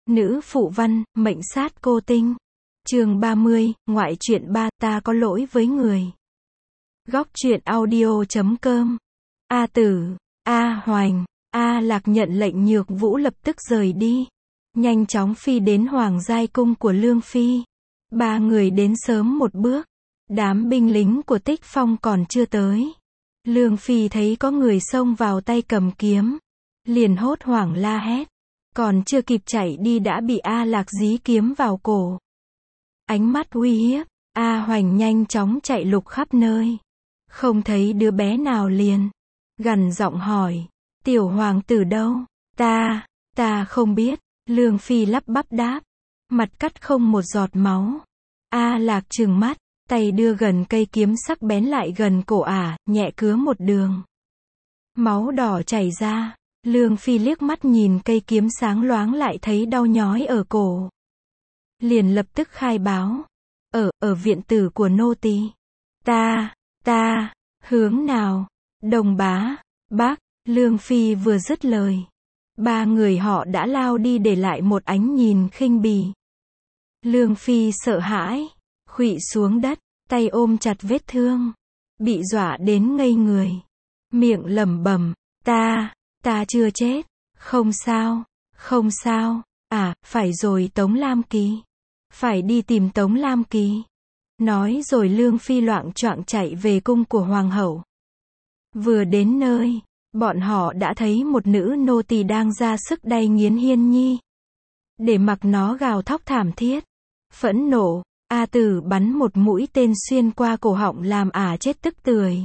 Nữ phụ văn, mệnh sát cô tinh. Chương 30, ngoại truyện 3, ta có lỗi với người. Góc truyện audio.com. A Tử, A Hoành, A Lạc nhận lệnh Nhược Vũ lập tức rời đi. Nhanh chóng phi đến Hoàng Giai cung của Lương Phi. Ba người đến sớm một bước. Đám binh lính của Tích Phong còn chưa tới. Lương Phi thấy có người xông vào tay cầm kiếm. Liền hốt hoảng la hét. Còn chưa kịp chạy đi đã bị A Lạc dí kiếm vào cổ. Ánh mắt uy hiếp, A Hoành nhanh chóng chạy lục khắp nơi. Không thấy đứa bé nào liền. Gằn giọng hỏi, tiểu hoàng tử đâu? Ta không biết. Lương Phi lắp bắp đáp. Mặt cắt không một giọt máu. A Lạc trừng mắt, tay đưa gần cây kiếm sắc bén lại gần cổ ả, nhẹ cứa một đường. Máu đỏ chảy ra. Lương Phi liếc mắt nhìn cây kiếm sáng loáng lại thấy đau nhói ở cổ. Liền lập tức khai báo. Ở viện tử của nô tỳ. Ta, hướng nào? Đồng bá, bác, Lương Phi vừa dứt lời. Ba người họ đã lao đi để lại một ánh nhìn khinh bỉ. Lương Phi sợ hãi, khuỵu xuống đất, tay ôm chặt vết thương. Bị dọa đến ngây người. Miệng lẩm bẩm, ta chưa chết, không sao, phải rồi Tống Lam Kỳ. Phải đi tìm Tống Lam Kỳ. Nói rồi Lương Phi loạng choạng chạy về cung của Hoàng hậu. Vừa đến nơi, bọn họ đã thấy một nữ nô tỳ đang ra sức đay nghiến Hiên Nhi. Để mặc nó gào thóc thảm thiết. Phẫn nộ, A Tử bắn một mũi tên xuyên qua cổ họng làm ả chết tức tưởi.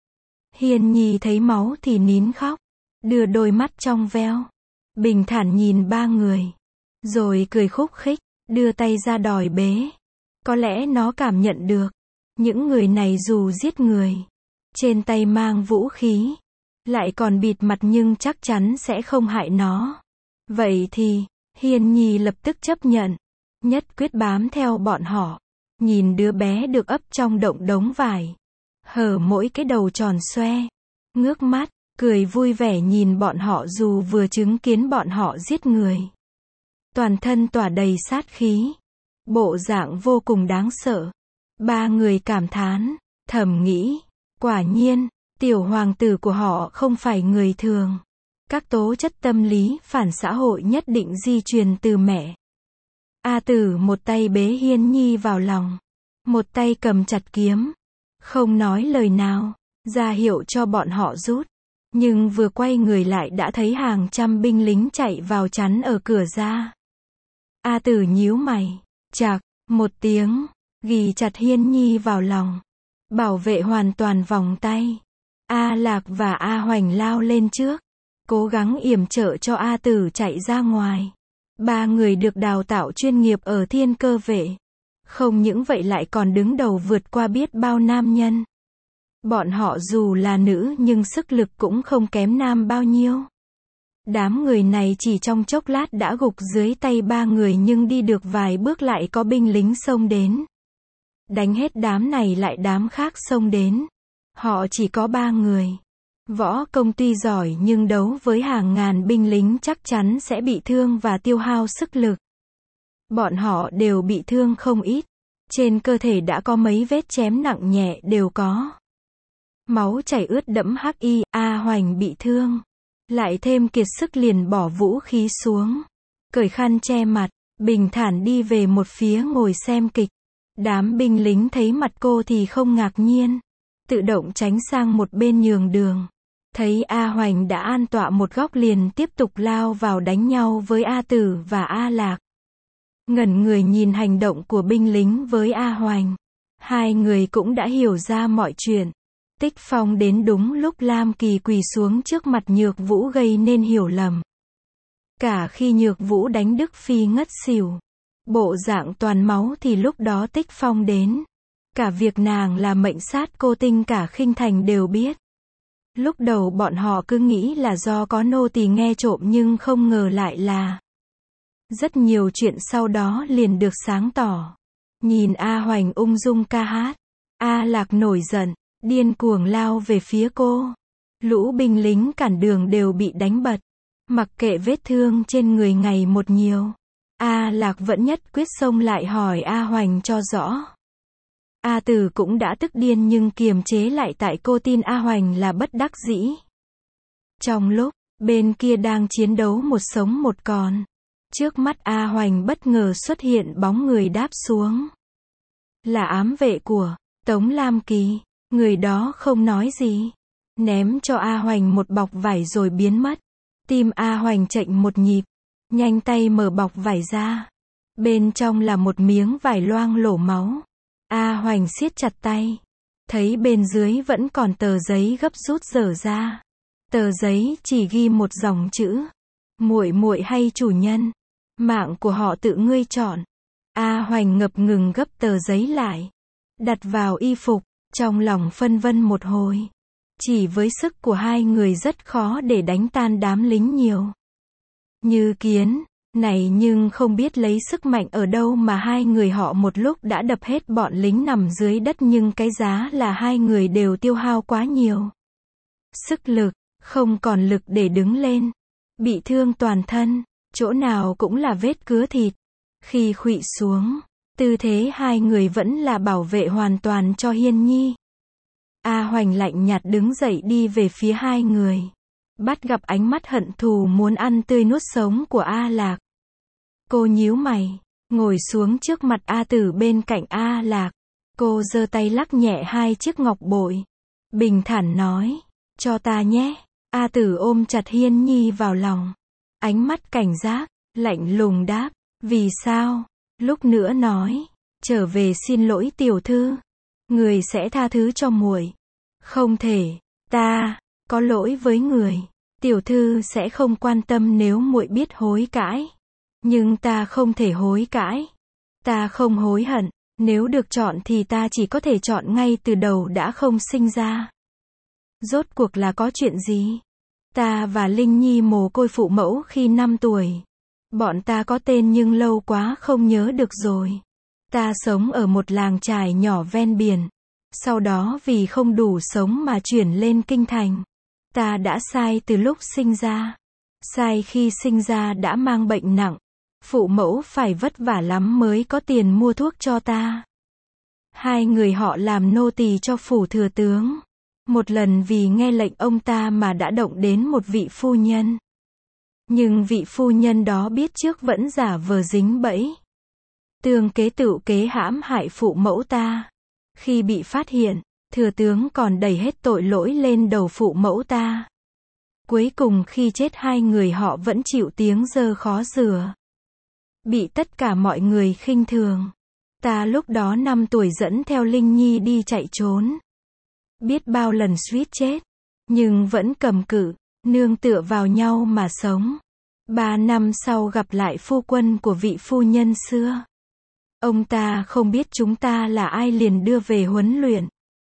Hiên Nhi thấy máu thì nín khóc. Đưa đôi mắt trong veo. Bình thản nhìn ba người. Rồi cười khúc khích. Đưa tay ra đòi bế. Có lẽ nó cảm nhận được. Những người này dù giết người. Trên tay mang vũ khí. Lại còn bịt mặt nhưng chắc chắn sẽ không hại nó. Vậy thì, Hiên Nhi lập tức chấp nhận. Nhất quyết bám theo bọn họ. Nhìn đứa bé được ấp trong động đống vải. Hở mỗi cái đầu tròn xoe. Ngước mắt. Cười vui vẻ nhìn bọn họ dù vừa chứng kiến bọn họ giết người. Toàn thân tỏa đầy sát khí. Bộ dạng vô cùng đáng sợ. Ba người cảm thán, thầm nghĩ, quả nhiên, tiểu hoàng tử của họ không phải người thường. Các tố chất tâm lý phản xã hội nhất định di truyền từ mẹ. A Tử một tay bế Hiên Nhi vào lòng. Một tay cầm chặt kiếm. Không nói lời nào, ra hiệu cho bọn họ rút. Nhưng vừa quay người lại đã thấy hàng trăm binh lính chạy vào chắn ở cửa ra. A Tử nhíu mày. Chạc, một tiếng, ghì chặt Hiên Nhi vào lòng. Bảo vệ hoàn toàn vòng tay. A Lạc và A Hoành lao lên trước. Cố gắng yểm trợ cho A Tử chạy ra ngoài. Ba người được đào tạo chuyên nghiệp ở Thiên Cơ Vệ. Không những vậy lại còn đứng đầu vượt qua biết bao nam nhân. Bọn họ dù là nữ nhưng sức lực cũng không kém nam bao nhiêu. Đám người này chỉ trong chốc lát đã gục dưới tay ba người nhưng đi được vài bước lại có binh lính xông đến. Đánh hết đám này lại đám khác xông đến. Họ chỉ có ba người. Võ công tuy giỏi nhưng đấu với hàng ngàn binh lính chắc chắn sẽ bị thương và tiêu hao sức lực. Bọn họ đều bị thương không ít. Trên cơ thể đã có mấy vết chém nặng nhẹ đều có. Máu chảy ướt đẫm hắc y, A Hoành bị thương. Lại thêm kiệt sức liền bỏ vũ khí xuống. Cởi khăn che mặt, bình thản đi về một phía ngồi xem kịch. Đám binh lính thấy mặt cô thì không ngạc nhiên. Tự động tránh sang một bên nhường đường. Thấy A Hoành đã an tọa một góc liền tiếp tục lao vào đánh nhau với A Tử và A Lạc. Ngẩn người nhìn hành động của binh lính với A Hoành. Hai người cũng đã hiểu ra mọi chuyện. Tích Phong đến đúng lúc Lam Kỳ quỳ xuống trước mặt Nhược Vũ gây nên hiểu lầm. Cả khi Nhược Vũ đánh Đức Phi ngất xỉu. Bộ dạng toàn máu thì lúc đó Tích Phong đến. Cả việc nàng là mệnh sát cô tinh cả khinh thành đều biết. Lúc đầu bọn họ cứ nghĩ là do có nô tỳ nghe trộm nhưng không ngờ lại là. Rất nhiều chuyện sau đó liền được sáng tỏ. Nhìn A Hoành ung dung ca hát. A Lạc nổi giận. Điên cuồng lao về phía cô. Lũ binh lính cản đường đều bị đánh bật. Mặc kệ vết thương trên người ngày một nhiều. A Lạc vẫn nhất quyết xông lại hỏi A Hoành cho rõ. A Tử cũng đã tức điên nhưng kiềm chế lại tại cô tin A Hoành là bất đắc dĩ. Trong lúc bên kia đang chiến đấu một sống một còn, trước mắt A Hoành bất ngờ xuất hiện bóng người đáp xuống. Là ám vệ của Tống Lam Kỳ. Người đó không nói gì, ném cho A Hoành một bọc vải rồi biến mất. Tim A Hoành chệch một nhịp, nhanh tay mở bọc vải ra. Bên trong là một miếng vải loang lổ máu. A Hoành siết chặt tay, thấy bên dưới vẫn còn tờ giấy gấp rút dở ra. Tờ giấy chỉ ghi một dòng chữ: muội muội hay chủ nhân, mạng của họ tự ngươi chọn. A Hoành ngập ngừng gấp tờ giấy lại, đặt vào y phục, trong lòng phân vân một hồi. Chỉ với sức của hai người rất khó để đánh tan đám lính nhiều như kiến này, nhưng không biết lấy sức mạnh ở đâu mà hai người họ một lúc đã đập hết bọn lính nằm dưới đất, nhưng cái giá là hai người đều tiêu hao quá nhiều sức lực, không còn lực để đứng lên, bị thương toàn thân, chỗ nào cũng là vết cứa thịt. Khi khuỵu xuống, tư thế hai người vẫn là bảo vệ hoàn toàn cho Hiên Nhi. A Hoành lạnh nhạt đứng dậy đi về phía hai người, bắt gặp ánh mắt hận thù muốn ăn tươi nuốt sống của A Lạc. Cô nhíu mày, ngồi xuống trước mặt A Tử bên cạnh A Lạc. Cô giơ tay lắc nhẹ hai chiếc ngọc bội, bình thản nói, cho ta nhé. A Tử ôm chặt Hiên Nhi vào lòng, ánh mắt cảnh giác, lạnh lùng đáp, vì sao? Lúc nữa nói, trở về xin lỗi tiểu thư, người sẽ tha thứ cho muội. Không thể, ta có lỗi với người, tiểu thư sẽ không quan tâm nếu muội biết hối cãi. Nhưng ta không thể hối cãi. Ta không hối hận, nếu được chọn thì ta chỉ có thể chọn ngay từ đầu đã không sinh ra. Rốt cuộc là có chuyện gì? Ta và Linh Nhi mồ côi phụ mẫu khi 5 tuổi. Bọn ta có tên nhưng lâu quá không nhớ được rồi. Ta sống ở một làng chài nhỏ ven biển. Sau đó vì không đủ sống mà chuyển lên kinh thành. Ta đã sai từ lúc sinh ra. Sai khi sinh ra đã mang bệnh nặng. Phụ mẫu phải vất vả lắm mới có tiền mua thuốc cho ta. Hai người họ làm nô tỳ cho phủ thừa tướng. Một lần vì nghe lệnh ông ta mà đã động đến một vị phu nhân. Nhưng vị phu nhân đó biết trước vẫn giả vờ dính bẫy. Tương kế tựu kế hãm hại phụ mẫu ta. Khi bị phát hiện, thừa tướng còn đẩy hết tội lỗi lên đầu phụ mẫu ta. Cuối cùng khi chết hai người họ vẫn chịu tiếng dơ khó rửa. Bị tất cả mọi người khinh thường. Ta lúc đó 5 tuổi dẫn theo Linh Nhi đi chạy trốn. Biết bao lần suýt chết, nhưng vẫn cầm cự, nương tựa vào nhau mà sống. 3 năm sau gặp lại phu quân của vị phu nhân xưa. Ông ta không biết chúng ta là ai liền đưa về huấn luyện.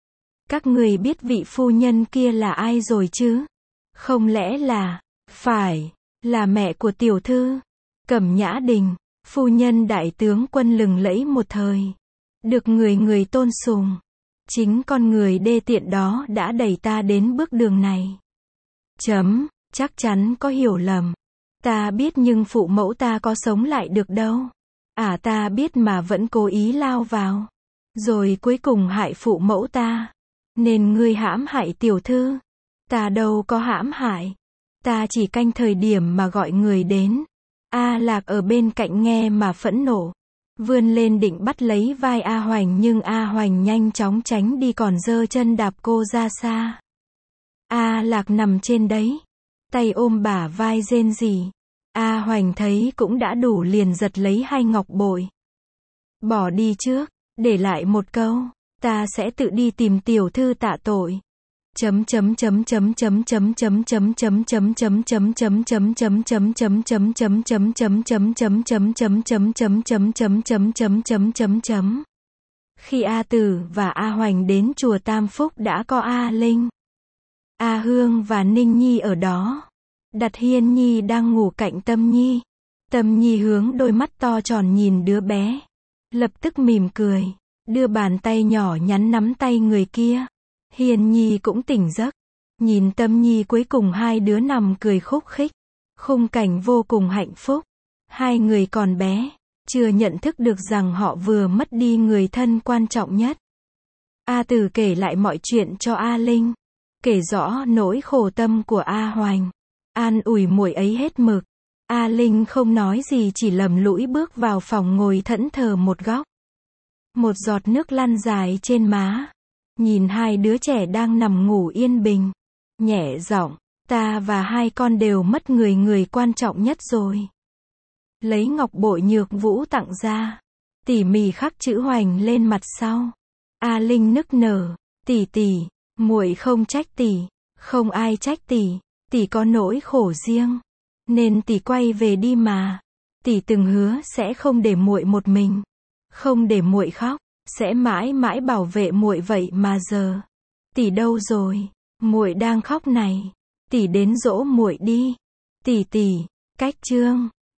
Các người biết vị phu nhân kia là ai rồi chứ? Không lẽ là, phải, là mẹ của tiểu thư, Cẩm Nhã Đình, phu nhân đại tướng quân lừng lẫy một thời. Được người người tôn sùng. Chính con người đê tiện đó đã đẩy ta đến bước đường này. Chắc chắn có hiểu lầm. Ta biết nhưng phụ mẫu ta có sống lại được đâu. Ta biết mà vẫn cố ý lao vào. Rồi cuối cùng hại phụ mẫu ta. Nên ngươi hãm hại tiểu thư. Ta đâu có hãm hại. Ta chỉ canh thời điểm mà gọi người đến. A Lạc ở bên cạnh nghe mà phẫn nộ. Vươn lên định bắt lấy vai A Hoành nhưng A Hoành nhanh chóng tránh đi còn giơ chân đạp cô ra xa. A Lạc nằm trên đấy. Tay ôm bả vai rên rỉ. A Hoành thấy cũng đã đủ liền giật lấy hai ngọc bội. Bỏ đi trước, để lại một câu. Ta sẽ tự đi tìm tiểu thư tạ tội. Khi A Tử và A Hoành đến chùa Tam Phúc đã có A Linh, A Hương và Ninh Nhi ở đó. Đặt Hiên Nhi đang ngủ cạnh Tâm Nhi. Tâm Nhi hướng đôi mắt to tròn nhìn đứa bé. Lập tức mỉm cười, đưa bàn tay nhỏ nhắn nắm tay người kia. Hiên Nhi cũng tỉnh giấc. Nhìn Tâm Nhi cuối cùng hai đứa nằm cười khúc khích. Khung cảnh vô cùng hạnh phúc. Hai người còn bé, chưa nhận thức được rằng họ vừa mất đi người thân quan trọng nhất. A Tử kể lại mọi chuyện cho A Linh, kể rõ nỗi khổ tâm của A Hoành, an ủi muội ấy hết mực. A Linh không nói gì, chỉ lầm lũi bước vào phòng ngồi thẫn thờ một góc. Một giọt nước lăn dài trên má, nhìn hai đứa trẻ đang nằm ngủ yên bình, nhẹ giọng, ta và hai con đều mất người quan trọng nhất rồi. Lấy ngọc bội Nhược Vũ tặng ra, tỉ mỉ khắc chữ Hoành lên mặt sau. A Linh nức nở, tỷ tỷ, muội không trách tỷ, không ai trách tỷ có nỗi khổ riêng, nên tỷ quay về đi mà. Tỷ từng hứa sẽ không để muội một mình, không để muội khóc, sẽ mãi mãi bảo vệ muội, vậy mà giờ tỷ đâu rồi? Muội đang khóc này, tỷ đến dỗ muội đi. Tỷ, cách Trương